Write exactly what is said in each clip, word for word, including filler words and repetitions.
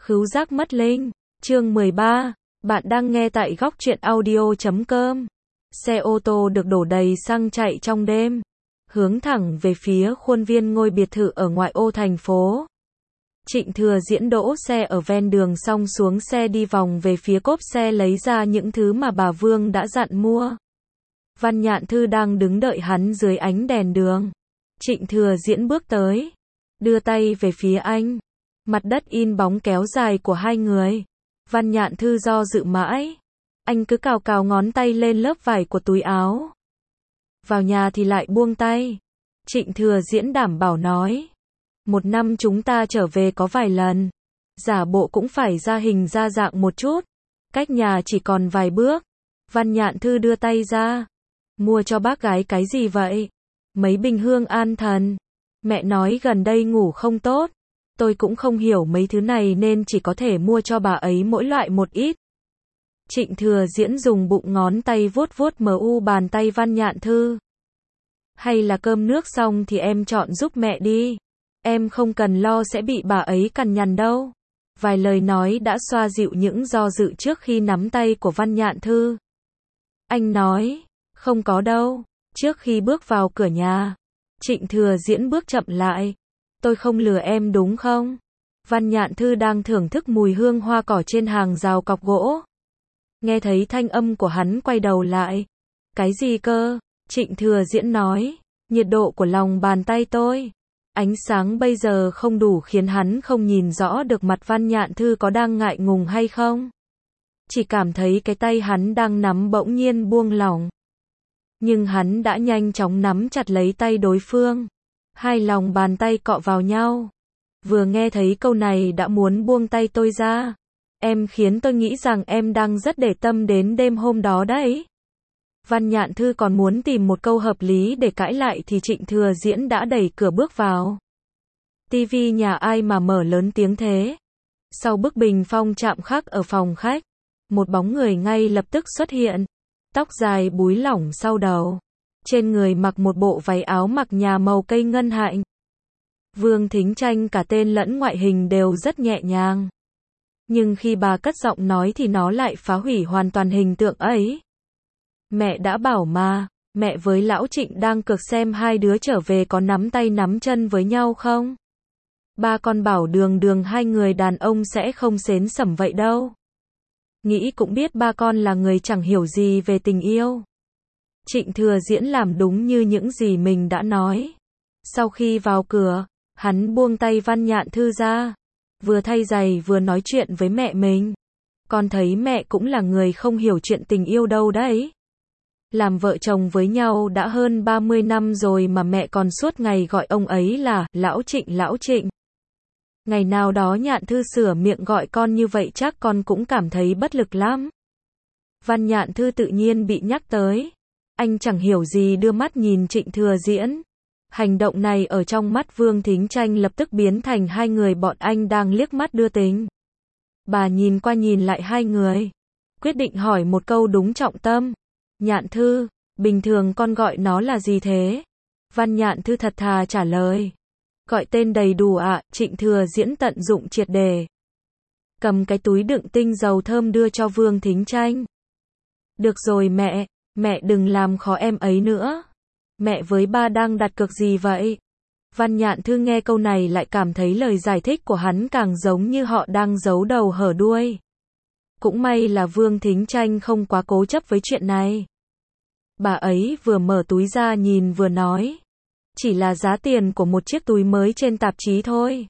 Khứu giác mất linh, chương mười ba, bạn đang nghe tại góc truyện audio chấm com. Xe ô tô được đổ đầy xăng chạy trong đêm, hướng thẳng về phía khuôn viên ngôi biệt thự ở ngoại ô thành phố. Trịnh Thừa Diễn đỗ xe ở ven đường xong xuống xe đi vòng về phía cốp xe lấy ra những thứ mà bà Vương đã dặn mua. Văn Nhạn Thư đang đứng đợi hắn dưới ánh đèn đường. Trịnh Thừa Diễn bước tới, đưa tay về phía anh. Mặt đất in bóng kéo dài của hai người. Văn Nhạn Thư do dự mãi. Anh cứ cào cào ngón tay lên lớp vải của túi áo. Vào nhà thì lại buông tay. Trịnh Thừa Diễn đảm bảo nói. Một năm chúng ta trở về có vài lần. Giả bộ cũng phải ra hình ra dạng một chút. Cách nhà chỉ còn vài bước. Văn Nhạn Thư đưa tay ra. Mua cho bác gái cái gì vậy? Mấy bình hương an thần. Mẹ nói gần đây ngủ không tốt. Tôi cũng không hiểu mấy thứ này nên chỉ có thể mua cho bà ấy mỗi loại một ít. Trịnh Thừa Diễn dùng bụng ngón tay vuốt vuốt mờ u bàn tay Văn Nhạn Thư. Hay là cơm nước xong thì em chọn giúp mẹ đi. Em không cần lo sẽ bị bà ấy cằn nhằn đâu. Vài lời nói đã xoa dịu những do dự trước khi nắm tay của Văn Nhạn Thư. Anh nói, không có đâu. Trước khi bước vào cửa nhà, Trịnh Thừa Diễn bước chậm lại. Tôi không lừa em đúng không? Văn Nhạn Thư đang thưởng thức mùi hương hoa cỏ trên hàng rào cọc gỗ. Nghe thấy thanh âm của hắn quay đầu lại. Cái gì cơ? Trịnh Thừa Diễn nói. Nhiệt độ của lòng bàn tay tôi. Ánh sáng bây giờ không đủ khiến hắn không nhìn rõ được mặt Văn Nhạn Thư có đang ngại ngùng hay không. Chỉ cảm thấy cái tay hắn đang nắm bỗng nhiên buông lỏng. Nhưng hắn đã nhanh chóng nắm chặt lấy tay đối phương. Hai lòng bàn tay cọ vào nhau. Vừa nghe thấy câu này đã muốn buông tay tôi ra. Em khiến tôi nghĩ rằng em đang rất để tâm đến đêm hôm đó đấy. Văn Nhạn Thư còn muốn tìm một câu hợp lý để cãi lại thì Trịnh Thừa Diễn đã đẩy cửa bước vào. Tivi nhà ai mà mở lớn tiếng thế? Sau bức bình phong chạm khắc ở phòng khách, một bóng người ngay lập tức xuất hiện. Tóc dài búi lỏng sau đầu. Trên người mặc một bộ váy áo mặc nhà màu cây ngân hạnh. Vương Thính Tranh cả tên lẫn ngoại hình đều rất nhẹ nhàng. Nhưng khi bà cất giọng nói thì nó lại phá hủy hoàn toàn hình tượng ấy. Mẹ đã bảo mà, mẹ với lão Trịnh đang cược xem hai đứa trở về có nắm tay nắm chân với nhau không? Ba con bảo đường đường hai người đàn ông sẽ không xến xẩm vậy đâu. Nghĩ cũng biết ba con là người chẳng hiểu gì về tình yêu. Trịnh Thừa Diễn làm đúng như những gì mình đã nói. Sau khi vào cửa, hắn buông tay Văn Nhạn Thư ra. Vừa thay giày vừa nói chuyện với mẹ mình. Con thấy mẹ cũng là người không hiểu chuyện tình yêu đâu đấy. Làm vợ chồng với nhau đã hơn ba mươi năm rồi mà mẹ còn suốt ngày gọi ông ấy là Lão Trịnh Lão Trịnh. Ngày nào đó Nhạn Thư sửa miệng gọi con như vậy chắc con cũng cảm thấy bất lực lắm. Văn Nhạn Thư tự nhiên bị nhắc tới. Anh chẳng hiểu gì đưa mắt nhìn Trịnh Thừa Diễn. Hành động này ở trong mắt Vương Thính Tranh lập tức biến thành hai người bọn anh đang liếc mắt đưa tình. Bà nhìn qua nhìn lại hai người. Quyết định hỏi một câu đúng trọng tâm. Nhạn Thư, bình thường con gọi nó là gì thế? Văn Nhạn Thư thật thà trả lời. Gọi tên đầy đủ ạ, à, Trịnh Thừa Diễn tận dụng triệt đề. Cầm cái túi đựng tinh dầu thơm đưa cho Vương Thính Tranh. Được rồi mẹ, mẹ đừng làm khó em ấy nữa. Mẹ với ba đang đặt cược gì vậy? Văn Nhạn Thư nghe câu này lại cảm thấy lời giải thích của hắn càng giống như họ đang giấu đầu hở đuôi. Cũng may là Vương Thính Tranh không quá cố chấp với chuyện này. Bà ấy vừa mở túi ra nhìn vừa nói. Chỉ là giá tiền của một chiếc túi mới trên tạp chí thôi.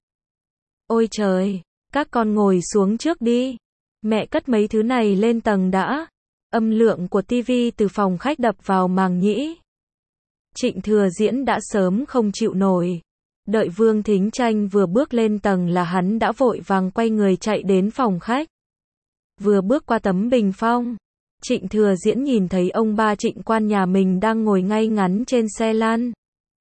Ôi trời, các con ngồi xuống trước đi. Mẹ cất mấy thứ này lên tầng đã. Âm lượng của tivi từ phòng khách đập vào màng nhĩ. Trịnh Thừa Diễn đã sớm không chịu nổi. Đợi Vương Thính Tranh vừa bước lên tầng là hắn đã vội vàng quay người chạy đến phòng khách. Vừa bước qua tấm bình phong, Trịnh Thừa Diễn nhìn thấy ông ba Trịnh Quan nhà mình đang ngồi ngay ngắn trên xe lăn.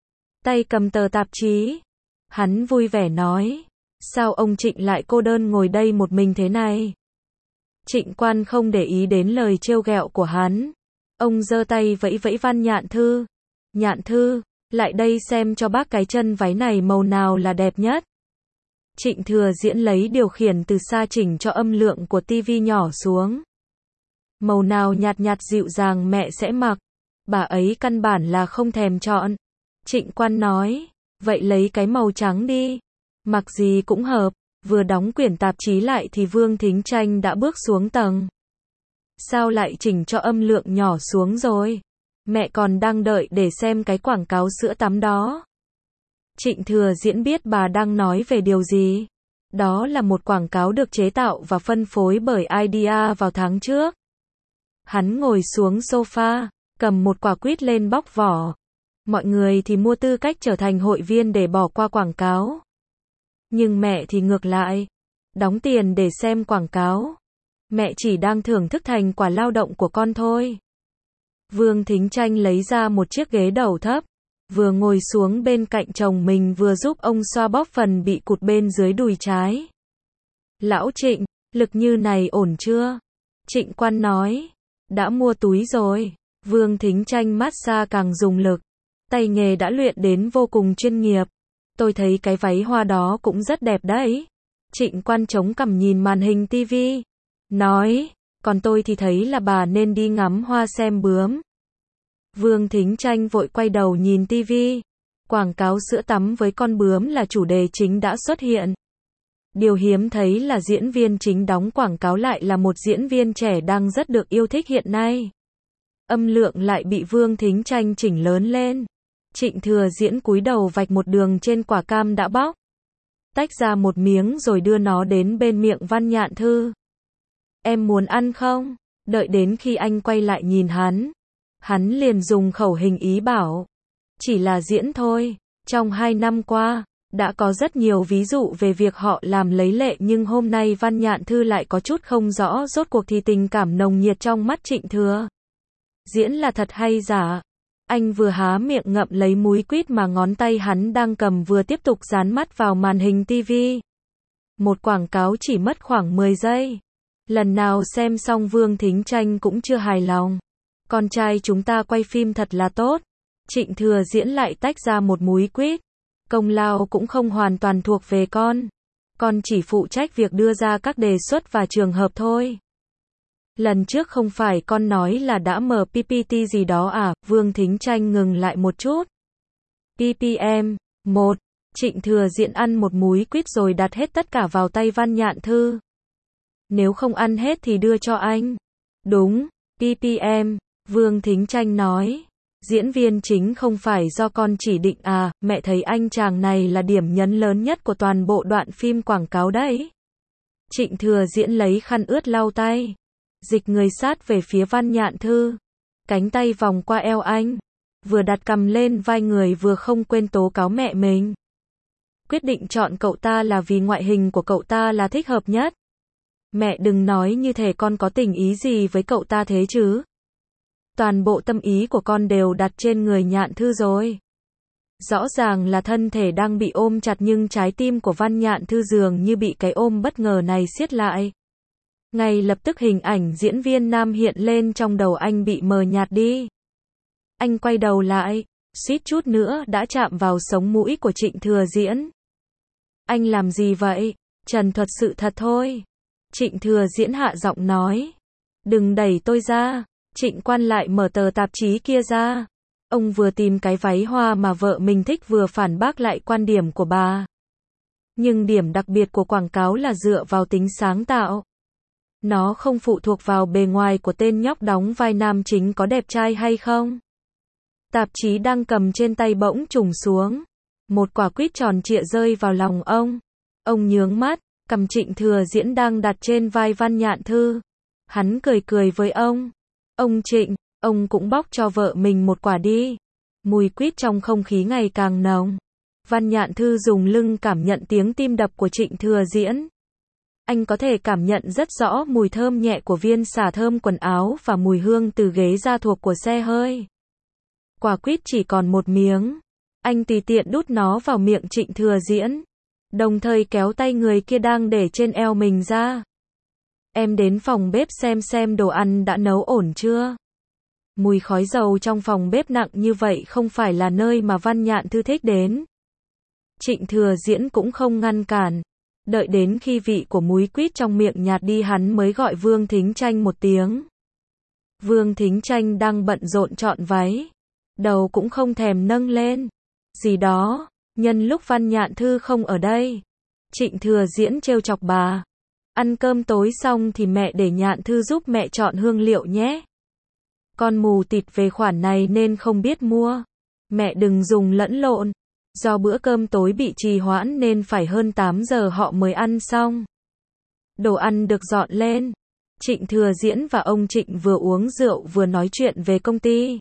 Tay cầm tờ tạp chí. Hắn vui vẻ nói. Sao ông Trịnh lại cô đơn ngồi đây một mình thế này? Trịnh Quan không để ý đến lời trêu ghẹo của hắn. Ông giơ tay vẫy vẫy Văn Nhạn Thư. Nhạn Thư, lại đây xem cho bác cái chân váy này màu nào là đẹp nhất. Trịnh Thừa Diễn lấy điều khiển từ xa chỉnh cho âm lượng của tivi nhỏ xuống. Màu nào nhạt nhạt dịu dàng mẹ sẽ mặc. Bà ấy căn bản là không thèm chọn. Trịnh Quan nói, vậy lấy cái màu trắng đi. Mặc gì cũng hợp. Vừa đóng quyển tạp chí lại thì Vương Thính Tranh đã bước xuống tầng. Sao lại chỉnh cho âm lượng nhỏ xuống rồi? Mẹ còn đang đợi để xem cái quảng cáo sữa tắm đó. Trịnh Thừa Diễn biết bà đang nói về điều gì. Đó là một quảng cáo được chế tạo và phân phối bởi Idea vào tháng trước. Hắn ngồi xuống sofa, cầm một quả quýt lên bóc vỏ. Mọi người thì mua tư cách trở thành hội viên để bỏ qua quảng cáo. Nhưng mẹ thì ngược lại. Đóng tiền để xem quảng cáo. Mẹ chỉ đang thưởng thức thành quả lao động của con thôi. Vương Thính Tranh lấy ra một chiếc ghế đầu thấp. Vừa ngồi xuống bên cạnh chồng mình vừa giúp ông xoa bóp phần bị cụt bên dưới đùi trái. Lão Trịnh, lực như này ổn chưa? Trịnh Quan nói. Đã mua túi rồi. Vương Thính Tranh massage càng dùng lực. Tay nghề đã luyện đến vô cùng chuyên nghiệp. Tôi thấy cái váy hoa đó cũng rất đẹp đấy. Trịnh Quan chống cằm nhìn màn hình tivi. Nói, còn tôi thì thấy là bà nên đi ngắm hoa xem bướm. Vương Thính Tranh vội quay đầu nhìn tivi. Quảng cáo sữa tắm với con bướm là chủ đề chính đã xuất hiện. Điều hiếm thấy là diễn viên chính đóng quảng cáo lại là một diễn viên trẻ đang rất được yêu thích hiện nay. Âm lượng lại bị Vương Thính Tranh chỉnh lớn lên. Trịnh Thừa Diễn cúi đầu vạch một đường trên quả cam đã bóc. Tách ra một miếng rồi đưa nó đến bên miệng Văn Nhạn Thư. Em muốn ăn không? Đợi đến khi anh quay lại nhìn hắn. Hắn liền dùng khẩu hình ý bảo. Chỉ là diễn thôi. Trong hai năm qua, đã có rất nhiều ví dụ về việc họ làm lấy lệ nhưng hôm nay Văn Nhạn Thư lại có chút không rõ rốt cuộc thì tình cảm nồng nhiệt trong mắt Trịnh Thừa Diễn là thật hay giả. Anh vừa há miệng ngậm lấy múi quýt mà ngón tay hắn đang cầm vừa tiếp tục dán mắt vào màn hình tivi. Một quảng cáo chỉ mất khoảng mười giây. Lần nào xem xong Vương Thính Tranh cũng chưa hài lòng. Con trai chúng ta quay phim thật là tốt. Trịnh Thừa Diễn lại tách ra một múi quýt. Công lao cũng không hoàn toàn thuộc về con. Con chỉ phụ trách việc đưa ra các đề xuất và trường hợp thôi. Lần trước không phải con nói là đã mở pê pê tê gì đó à? Vương Thính Tranh ngừng lại một chút. pê pê em, một. Trịnh Thừa Diễn ăn một múi quýt rồi đặt hết tất cả vào tay Văn Nhạn Thư. Nếu không ăn hết thì đưa cho anh. Đúng, pê pê em, Vương Thính Tranh nói. Diễn viên chính không phải do con chỉ định à? Mẹ thấy anh chàng này là điểm nhấn lớn nhất của toàn bộ đoạn phim quảng cáo đấy. Trịnh Thừa Diễn lấy khăn ướt lau tay. Dịch người sát về phía Văn Nhạn Thư. Cánh tay vòng qua eo anh. Vừa đặt cằm lên vai người vừa không quên tố cáo mẹ mình. Quyết định chọn cậu ta là vì ngoại hình của cậu ta là thích hợp nhất. Mẹ đừng nói như thể con có tình ý gì với cậu ta thế chứ. Toàn bộ tâm ý của con đều đặt trên người Nhạn Thư rồi. Rõ ràng là thân thể đang bị ôm chặt nhưng trái tim của Văn Nhạn Thư dường như bị cái ôm bất ngờ này siết lại. Ngay lập tức hình ảnh diễn viên nam hiện lên trong đầu anh bị mờ nhạt đi. Anh quay đầu lại, suýt chút nữa đã chạm vào sống mũi của Trịnh Thừa Diễn. Anh làm gì vậy? Trần thuật sự thật thôi. Trịnh Thừa Diễn hạ giọng nói. Đừng đẩy tôi ra. Trịnh Quan lại mở tờ tạp chí kia ra. Ông vừa tìm cái váy hoa mà vợ mình thích vừa phản bác lại quan điểm của bà. Nhưng điểm đặc biệt của quảng cáo là dựa vào tính sáng tạo. Nó không phụ thuộc vào bề ngoài của tên nhóc đóng vai nam chính có đẹp trai hay không. Tạp chí đang cầm trên tay bỗng trùng xuống. Một quả quýt tròn trịa rơi vào lòng ông. Ông nhướng mắt, cầm Trịnh Thừa Diễn đang đặt trên vai Văn Nhạn Thư. Hắn cười cười với ông. Ông Trịnh, ông cũng bóc cho vợ mình một quả đi. Mùi quýt trong không khí ngày càng nồng. Văn Nhạn Thư dùng lưng cảm nhận tiếng tim đập của Trịnh Thừa Diễn. Anh có thể cảm nhận rất rõ mùi thơm nhẹ của viên xả thơm quần áo và mùi hương từ ghế da thuộc của xe hơi. Quả quýt chỉ còn một miếng. Anh tùy tiện đút nó vào miệng Trịnh Thừa Diễn. Đồng thời kéo tay người kia đang để trên eo mình ra. Em đến phòng bếp xem xem đồ ăn đã nấu ổn chưa? Mùi khói dầu trong phòng bếp nặng như vậy không phải là nơi mà Văn Nhạn Thư thích đến. Trịnh Thừa Diễn cũng không ngăn cản. Đợi đến khi vị của múi quýt trong miệng nhạt đi hắn mới gọi Vương Thính Tranh một tiếng. Vương Thính Tranh đang bận rộn chọn váy. Đầu cũng không thèm nâng lên. Gì đó, nhân lúc Văn Nhạn Thư không ở đây. Trịnh Thừa Diễn trêu chọc bà. Ăn cơm tối xong thì mẹ để Nhạn Thư giúp mẹ chọn hương liệu nhé. Con mù tịt về khoản này nên không biết mua. Mẹ đừng dùng lẫn lộn. Do bữa cơm tối bị trì hoãn nên phải hơn tám giờ họ mới ăn xong. Đồ ăn được dọn lên. Trịnh Thừa Diễn và ông Trịnh vừa uống rượu vừa nói chuyện về công ty.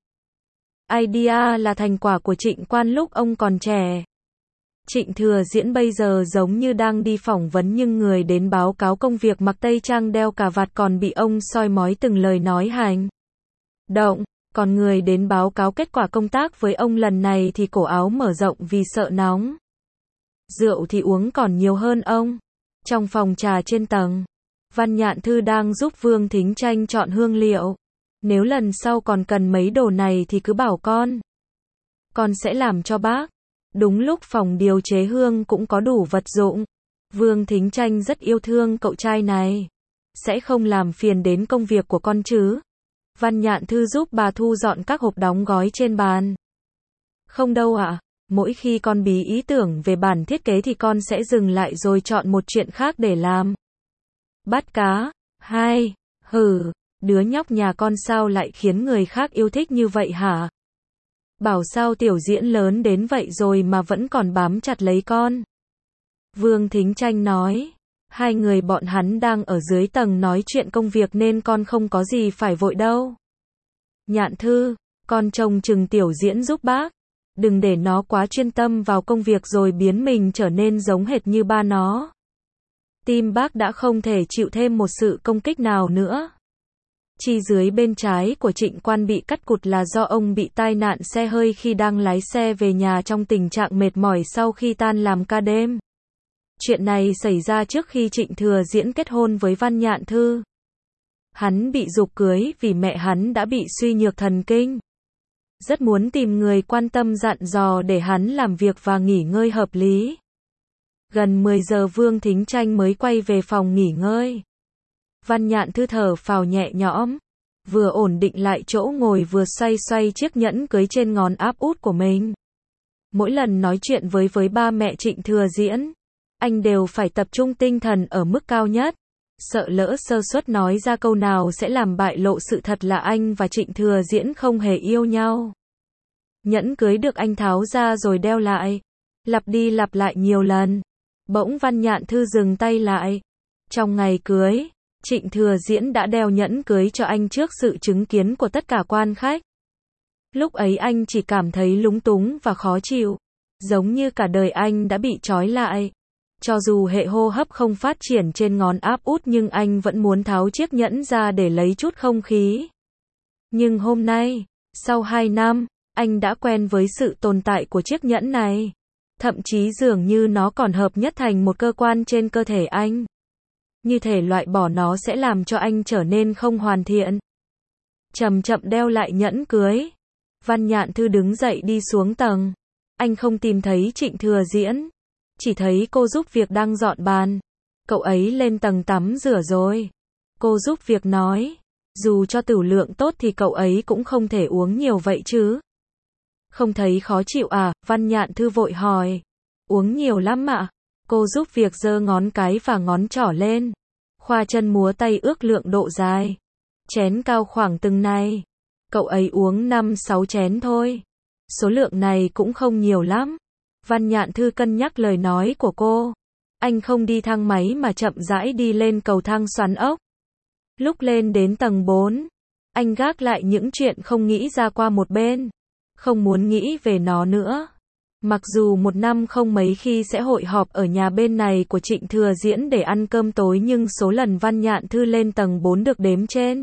Idea là thành quả của Trịnh Quan lúc ông còn trẻ. Trịnh Thừa Diễn bây giờ giống như đang đi phỏng vấn nhưng người đến báo cáo công việc mặc tây trang đeo cà vạt còn bị ông soi mói từng lời nói hành động. Còn người đến báo cáo kết quả công tác với ông lần này thì cổ áo mở rộng vì sợ nóng. Rượu thì uống còn nhiều hơn ông. Trong phòng trà trên tầng, Văn Nhạn Thư đang giúp Vương Thính Tranh chọn hương liệu. Nếu lần sau còn cần mấy đồ này thì cứ bảo con. Con sẽ làm cho bác. Đúng lúc phòng điều chế hương cũng có đủ vật dụng. Vương Thính Tranh rất yêu thương cậu trai này. Sẽ không làm phiền đến công việc của con chứ. Văn Nhạn Thư giúp bà thu dọn các hộp đóng gói trên bàn. Không đâu ạ. À. Mỗi khi con bí ý tưởng về bản thiết kế thì con sẽ dừng lại rồi chọn một chuyện khác để làm. Bắt cá. Hai. Hừ. Đứa nhóc nhà con sao lại khiến người khác yêu thích như vậy hả? Bảo sao Tiểu Diễn lớn đến vậy rồi mà vẫn còn bám chặt lấy con. Vương Thính Tranh nói. Hai người bọn hắn đang ở dưới tầng nói chuyện công việc nên con không có gì phải vội đâu. Nhạn Thư, con trông chừng Tiểu Diễn giúp bác. Đừng để nó quá chuyên tâm vào công việc rồi biến mình trở nên giống hệt như ba nó. Tim bác đã không thể chịu thêm một sự công kích nào nữa. Chi dưới bên trái của Trịnh Quan bị cắt cụt là do ông bị tai nạn xe hơi khi đang lái xe về nhà trong tình trạng mệt mỏi sau khi tan làm ca đêm. Chuyện này xảy ra trước khi Trịnh Thừa Diễn kết hôn với Văn Nhạn Thư. Hắn bị giục cưới vì mẹ hắn đã bị suy nhược thần kinh. Rất muốn tìm người quan tâm dặn dò để hắn làm việc và nghỉ ngơi hợp lý. Gần mười giờ Vương Thính Tranh mới quay về phòng nghỉ ngơi. Văn Nhạn Thư thở phào nhẹ nhõm, vừa ổn định lại chỗ ngồi vừa xoay xoay chiếc nhẫn cưới trên ngón áp út của mình. Mỗi lần nói chuyện với với ba mẹ Trịnh Thừa Diễn, anh đều phải tập trung tinh thần ở mức cao nhất, sợ lỡ sơ suất nói ra câu nào sẽ làm bại lộ sự thật là anh và Trịnh Thừa Diễn không hề yêu nhau. Nhẫn cưới được anh tháo ra rồi đeo lại, lặp đi lặp lại nhiều lần. Bỗng Văn Nhạn Thư dừng tay lại. Trong ngày cưới, Trịnh Thừa Diễn đã đeo nhẫn cưới cho anh trước sự chứng kiến của tất cả quan khách. Lúc ấy anh chỉ cảm thấy lúng túng và khó chịu, giống như cả đời anh đã bị trói lại. Cho dù hệ hô hấp không phát triển trên ngón áp út nhưng anh vẫn muốn tháo chiếc nhẫn ra để lấy chút không khí. Nhưng hôm nay, sau hai năm, anh đã quen với sự tồn tại của chiếc nhẫn này. Thậm chí dường như nó còn hợp nhất thành một cơ quan trên cơ thể anh. Như thể loại bỏ nó sẽ làm cho anh trở nên không hoàn thiện. Chậm chậm đeo lại nhẫn cưới. Văn Nhạn Thư đứng dậy đi xuống tầng. Anh không tìm thấy Trịnh Thừa Diễn. Chỉ thấy cô giúp việc đang dọn bàn. Cậu ấy lên tầng tắm rửa rồi. Cô giúp việc nói. Dù cho tửu lượng tốt thì cậu ấy cũng không thể uống nhiều vậy chứ. Không thấy khó chịu à? Văn Nhạn Thư vội hỏi. Uống nhiều lắm ạ. Cô giúp việc giơ ngón cái và ngón trỏ lên. Khoa chân múa tay ước lượng độ dài. Chén cao khoảng từng này. Cậu ấy uống năm sáu chén thôi. Số lượng này cũng không nhiều lắm. Văn Nhạn Thư cân nhắc lời nói của cô. Anh không đi thang máy mà chậm rãi đi lên cầu thang xoắn ốc. Lúc lên đến tầng bốn, anh gác lại những chuyện không nghĩ ra qua một bên. Không muốn nghĩ về nó nữa. Mặc dù một năm không mấy khi sẽ hội họp ở nhà bên này của Trịnh Thừa Diễn để ăn cơm tối nhưng số lần Văn Nhạn Thư lên tầng bốn được đếm trên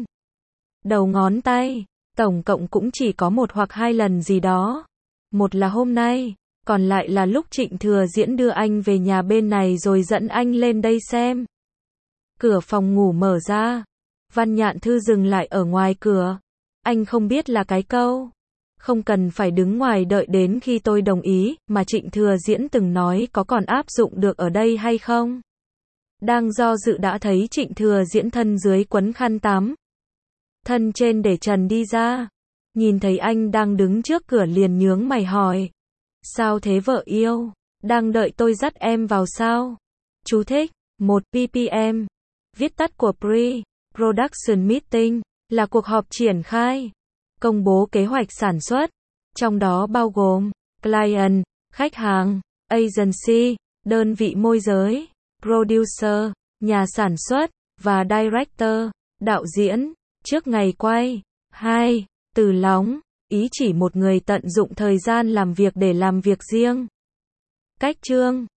đầu ngón tay. Tổng cộng cũng chỉ có một hoặc hai lần gì đó. Một là hôm nay, còn lại là lúc Trịnh Thừa Diễn đưa anh về nhà bên này rồi dẫn anh lên đây xem. Cửa phòng ngủ mở ra. Văn Nhạn Thư dừng lại ở ngoài cửa. Anh không biết là cái câu không cần phải đứng ngoài đợi đến khi tôi đồng ý, mà Trịnh Thừa Diễn từng nói có còn áp dụng được ở đây hay không? Đang do dự đã thấy Trịnh Thừa Diễn thân dưới quấn khăn tắm, thân trên để trần đi ra. Nhìn thấy anh đang đứng trước cửa liền nhướng mày hỏi. Sao thế vợ yêu? Đang đợi tôi dắt em vào sao? Chú thích. một pê pê em. Viết tắt của Pre-Production Meeting, là cuộc họp triển khai, công bố kế hoạch sản xuất, trong đó bao gồm Client, khách hàng, Agency, đơn vị môi giới, Producer, nhà sản xuất, và Director, đạo diễn, trước ngày quay. hai. Từ lóng, ý chỉ một người tận dụng thời gian làm việc để làm việc riêng. Cách chương